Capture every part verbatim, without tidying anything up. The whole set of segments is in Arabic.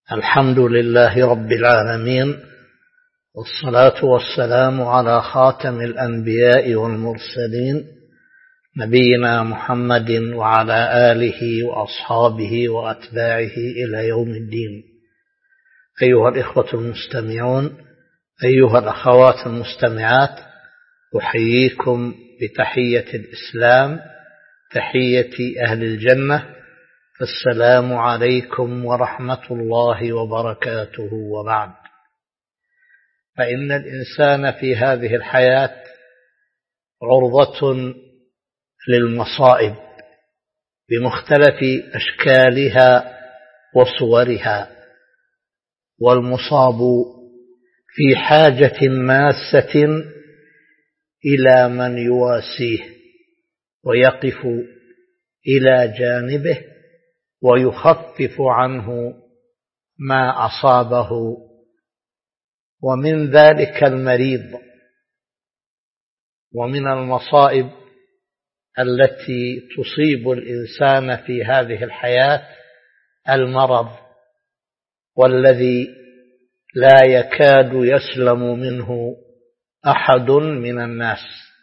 الحمد لله رب العالمين، والصلاة والسلام على خاتم الأنبياء والمرسلين نبينا محمد وعلى آله وأصحابه وأتباعه إلى يوم الدين. أيها الإخوة المستمعون، أيها الأخوات المستمعات، أحييكم بتحية الإسلام، تحية أهل الجنة، السلام عليكم ورحمة الله وبركاته. وبعد، فإن الإنسان في هذه الحياة عرضة للمصائب بمختلف أشكالها وصورها، والمصاب في حاجة ماسة إلى من يواسيه ويقف إلى جانبه ويخفف عنه ما أصابه، ومن ذلك المريض. ومن المصائب التي تصيب الإنسان في هذه الحياة المرض، والذي لا يكاد يسلم منه أحد من الناس.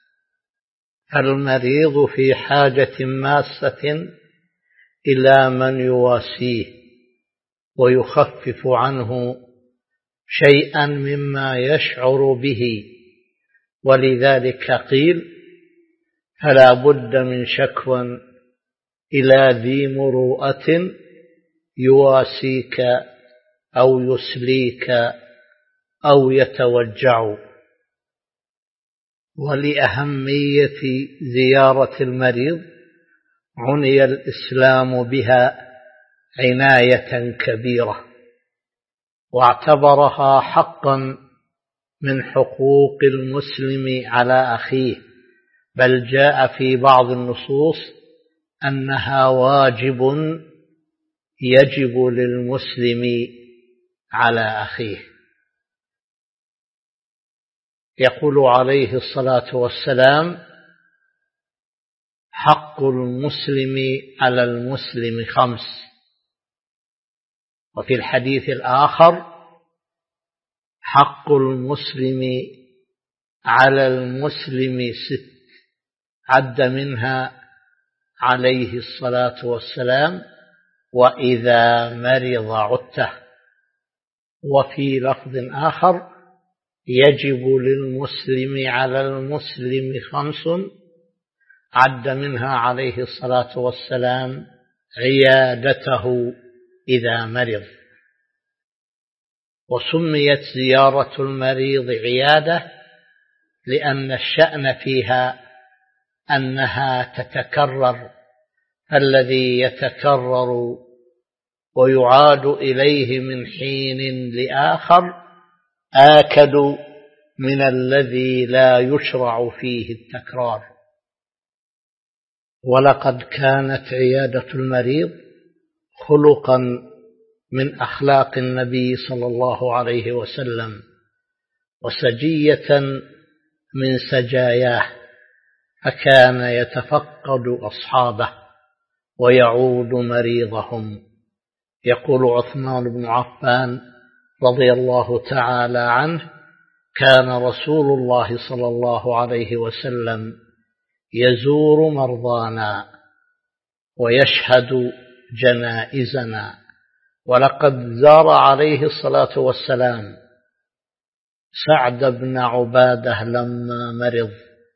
المريض في حاجة ماسة إلى من يواسيه ويخفف عنه شيئا مما يشعر به، ولذلك قيل: فلا بد من شكوى إلى ذي مروءة يواسيك أو يسليك أو يتوجع. ولأهمية زيارة المريض عني الإسلام بها عناية كبيرة، واعتبرها حقا من حقوق المسلم على أخيه، بل جاء في بعض النصوص أنها واجب يجب للمسلم على أخيه. يقول عليه الصلاة والسلام: حق المسلم على المسلم خمس. وفي الحديث الآخر: حق المسلم على المسلم ست، عد منها عليه الصلاة والسلام: وإذا مرض عدته. وفي لفظ آخر: يجب للمسلم على المسلم خمس، عد منها عليه الصلاة والسلام عيادته إذا مرض. وسميت زيارة المريض عيادة لأن الشأن فيها أنها تتكرر، فالذي يتكرر ويعاد إليه من حين لآخر آكد من الذي لا يشرع فيه التكرار. ولقد كانت عيادة المريض خلقا من أخلاق النبي صلى الله عليه وسلم، وسجية من سجاياه، فكان يتفقد أصحابه ويعود مريضهم. يقول عثمان بن عفان رضي الله تعالى عنه: كان رسول الله صلى الله عليه وسلم يزور مرضانا ويشهد جنائزنا. ولقد زار عليه الصلاة والسلام سعد بن عبادة لما مرض،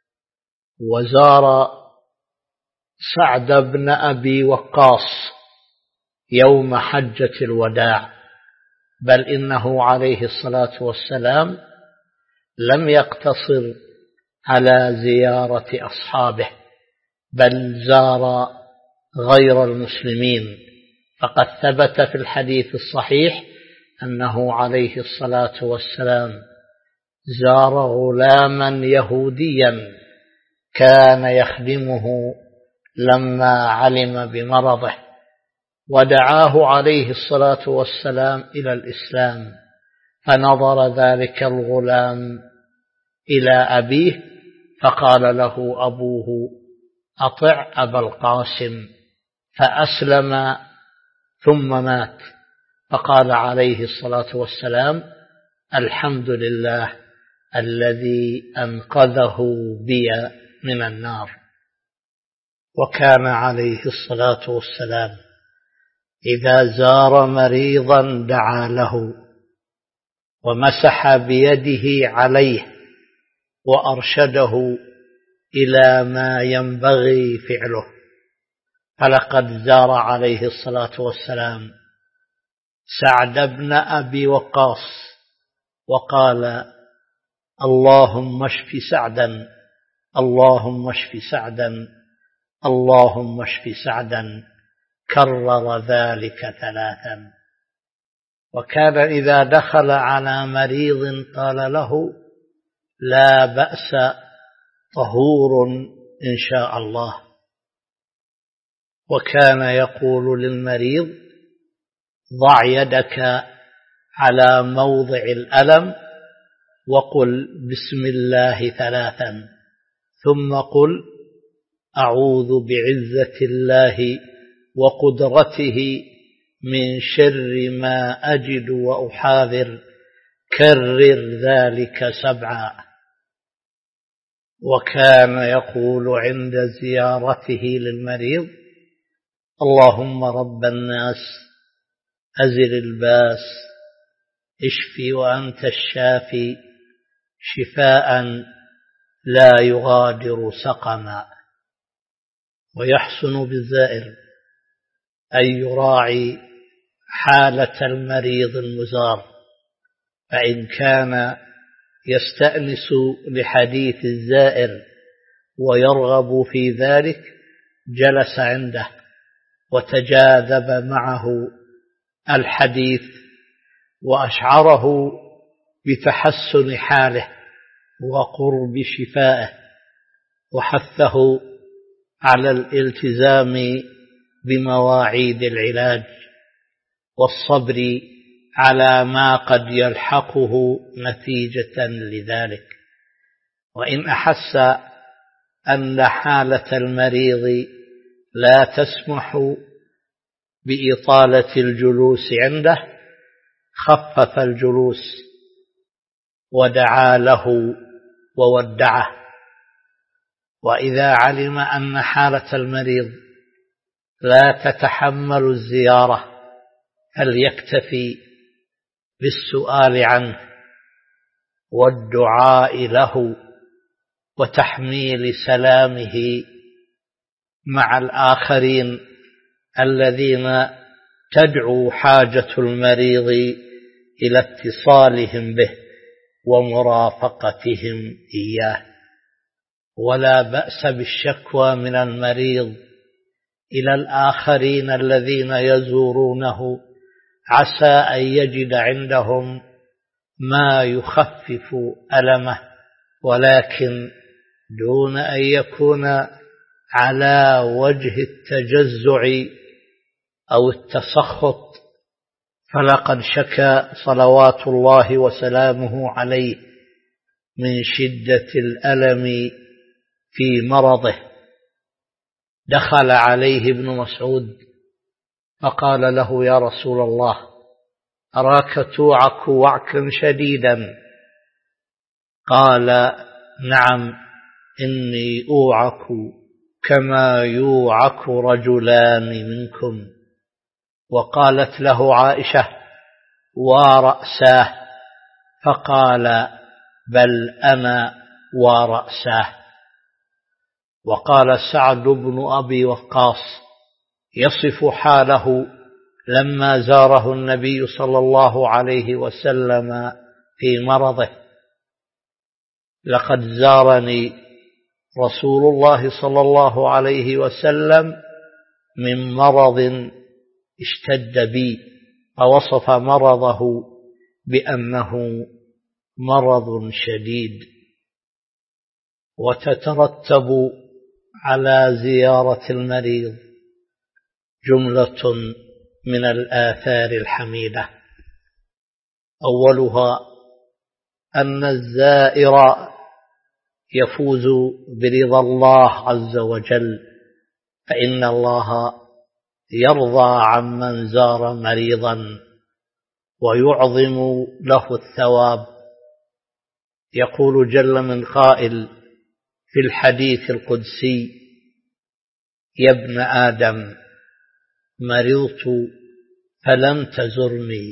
وزار سعد بن أبي وقاص يوم حجة الوداع، بل إنه عليه الصلاة والسلام لم يقتصر على زيارة أصحابه، بل زار غير المسلمين. فقد ثبت في الحديث الصحيح أنه عليه الصلاة والسلام زار غلاما يهوديا كان يخدمه لما علم بمرضه، ودعاه عليه الصلاة والسلام إلى الإسلام، فنظر ذلك الغلام إلى أبيه فقال له أبوه: أطع أبا القاسم، فأسلم ثم مات. فقال عليه الصلاة والسلام: الحمد لله الذي أنقذه بي من النار. وكان عليه الصلاة والسلام إذا زار مريضا دعا له ومسح بيده عليه وأرشده إلى ما ينبغي فعله. فلقد زار عليه الصلاة والسلام سعد بن أبي وقاص وقال: اللهم اشف سعدا، اللهم اشف سعدا، اللهم اشف سعدا، كرر ذلك ثلاثا. وكان إذا دخل على مريض قال له: لا بأس، طهور إن شاء الله. وكان يقول للمريض: ضع يدك على موضع الألم وقل بسم الله ثلاثا، ثم قل أعوذ بعزة الله وقدرته من شر ما أجد وأحاذر، كرر ذلك سبعا. وكان يقول عند زيارته للمريض: اللهم رب الناس أزل الباس، اشفي وأنت الشافي، شفاء لا يغادر سقما. ويحسن بالزائر أن يراعي حالة المريض المزار، فإن كان يستأنس لحديث الزائر ويرغب في ذلك جلس عنده وتجاذب معه الحديث وأشعره بتحسن حاله وقرب شفائه، وحثه على الالتزام بمواعيد العلاج والصبر على ما قد يلحقه نتيجة لذلك. وإن أحس أن حالة المريض لا تسمح بإطالة الجلوس عنده خفف الجلوس ودعا له وودعه. وإذا علم أن حالة المريض لا تتحمل الزيارة فليكتفي بالسؤال عنه والدعاء له وتحميل سلامه مع الآخرين الذين تدعو حاجة المريض إلى اتصالهم به ومرافقتهم إياه. ولا بأس بالشكوى من المريض إلى الآخرين الذين يزورونه، عسى أن يجد عندهم ما يخفف ألمه، ولكن دون أن يكون على وجه التجزع أو التسخط. فلقد شكى صلوات الله وسلامه عليه من شدة الألم في مرضه. دخل عليه ابن مسعود فقال له: يا رسول الله، أراك توعك وعكا شديدا. قال: نعم، إني أوعك كما يوعك رجلان منكم. وقالت له عائشة: ورأساه. فقال: بل أنا ورأساه. وقال سعد بن أبي وقاص يصف حاله لما زاره النبي صلى الله عليه وسلم في مرضه: لقد زارني رسول الله صلى الله عليه وسلم من مرض اشتد بي، فوصف مرضه بأنه مرض شديد. وتترتب على زيارة المريض جملة من الآثار الحميدة. أولها أن الزائر يفوز برضا الله عز وجل، فإن الله يرضى عمن زار مريضا ويعظم له الثواب. يقول جل من قائل في الحديث القدسي: يا ابن آدم مرضت فلم تزرني،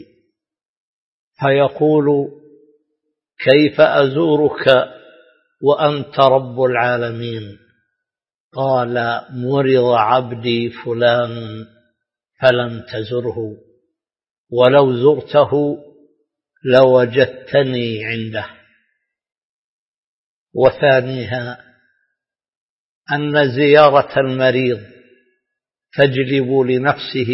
فيقول: كيف أزورك وأنت رب العالمين؟ قال: مرض عبدي فلان فلم تزره، ولو زرته لوجدتني عنده. وثانيها أن زيارة المريض تجلب لنفسه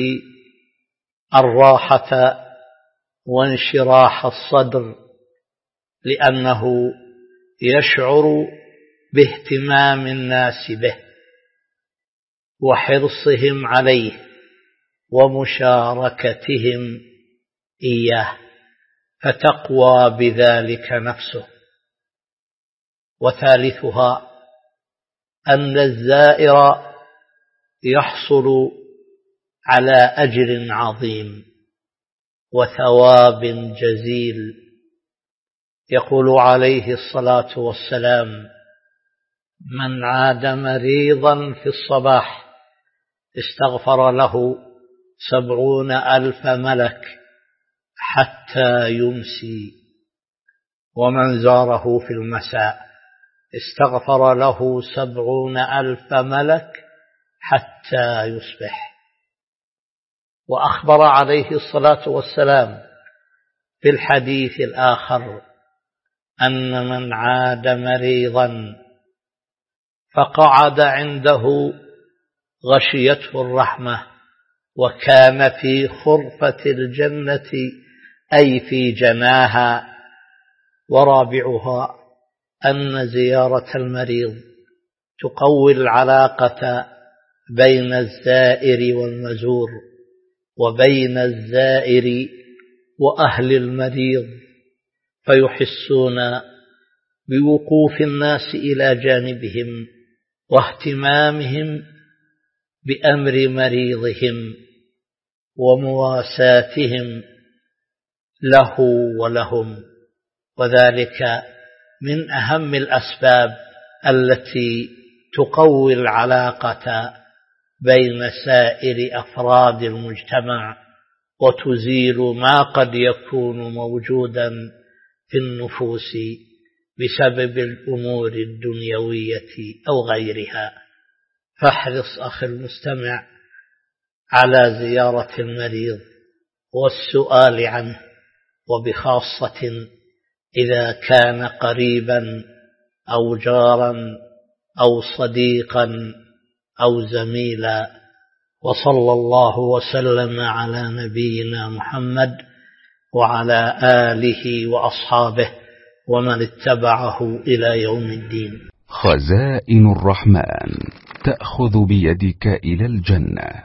الراحة وانشراح الصدر، لأنه يشعر باهتمام الناس به وحرصهم عليه ومشاركتهم إياه، فتقوى بذلك نفسه. وثالثها أن الزائر يحصل على أجر عظيم وثواب جزيل. يقول عليه الصلاة والسلام: من عاد مريضا في الصباح استغفر له سبعون ألف ملك حتى يمسي، ومن زاره في المساء استغفر له سبعون ألف ملك حتى يصبح. وأخبر عليه الصلاة والسلام في الحديث الآخر أن من عاد مريضا فقعد عنده غشيته الرحمة وكان في خرفة الجنة، أي في جناها. ورابعها أن زيارة المريض تقوي العلاقة بين الزائر والمزور، وبين الزائر وأهل المريض، فيحسون بوقوف الناس إلى جانبهم واهتمامهم بأمر مريضهم ومواساتهم له ولهم. وذلك من أهم الأسباب التي تقوي العلاقة بين سائر أفراد المجتمع وتزيل ما قد يكون موجودا في النفوس بسبب الأمور الدنيوية أو غيرها. فاحرص أخي المستمع على زيارة المريض والسؤال عنه، وبخاصة إذا كان قريبا أو جارا أو صديقا أو زميلا. وصلى الله وسلم على نبينا محمد وعلى آله وأصحابه ومن اتبعه إلى يوم الدين. خزائن الرحمن تأخذ بيدك إلى الجنة.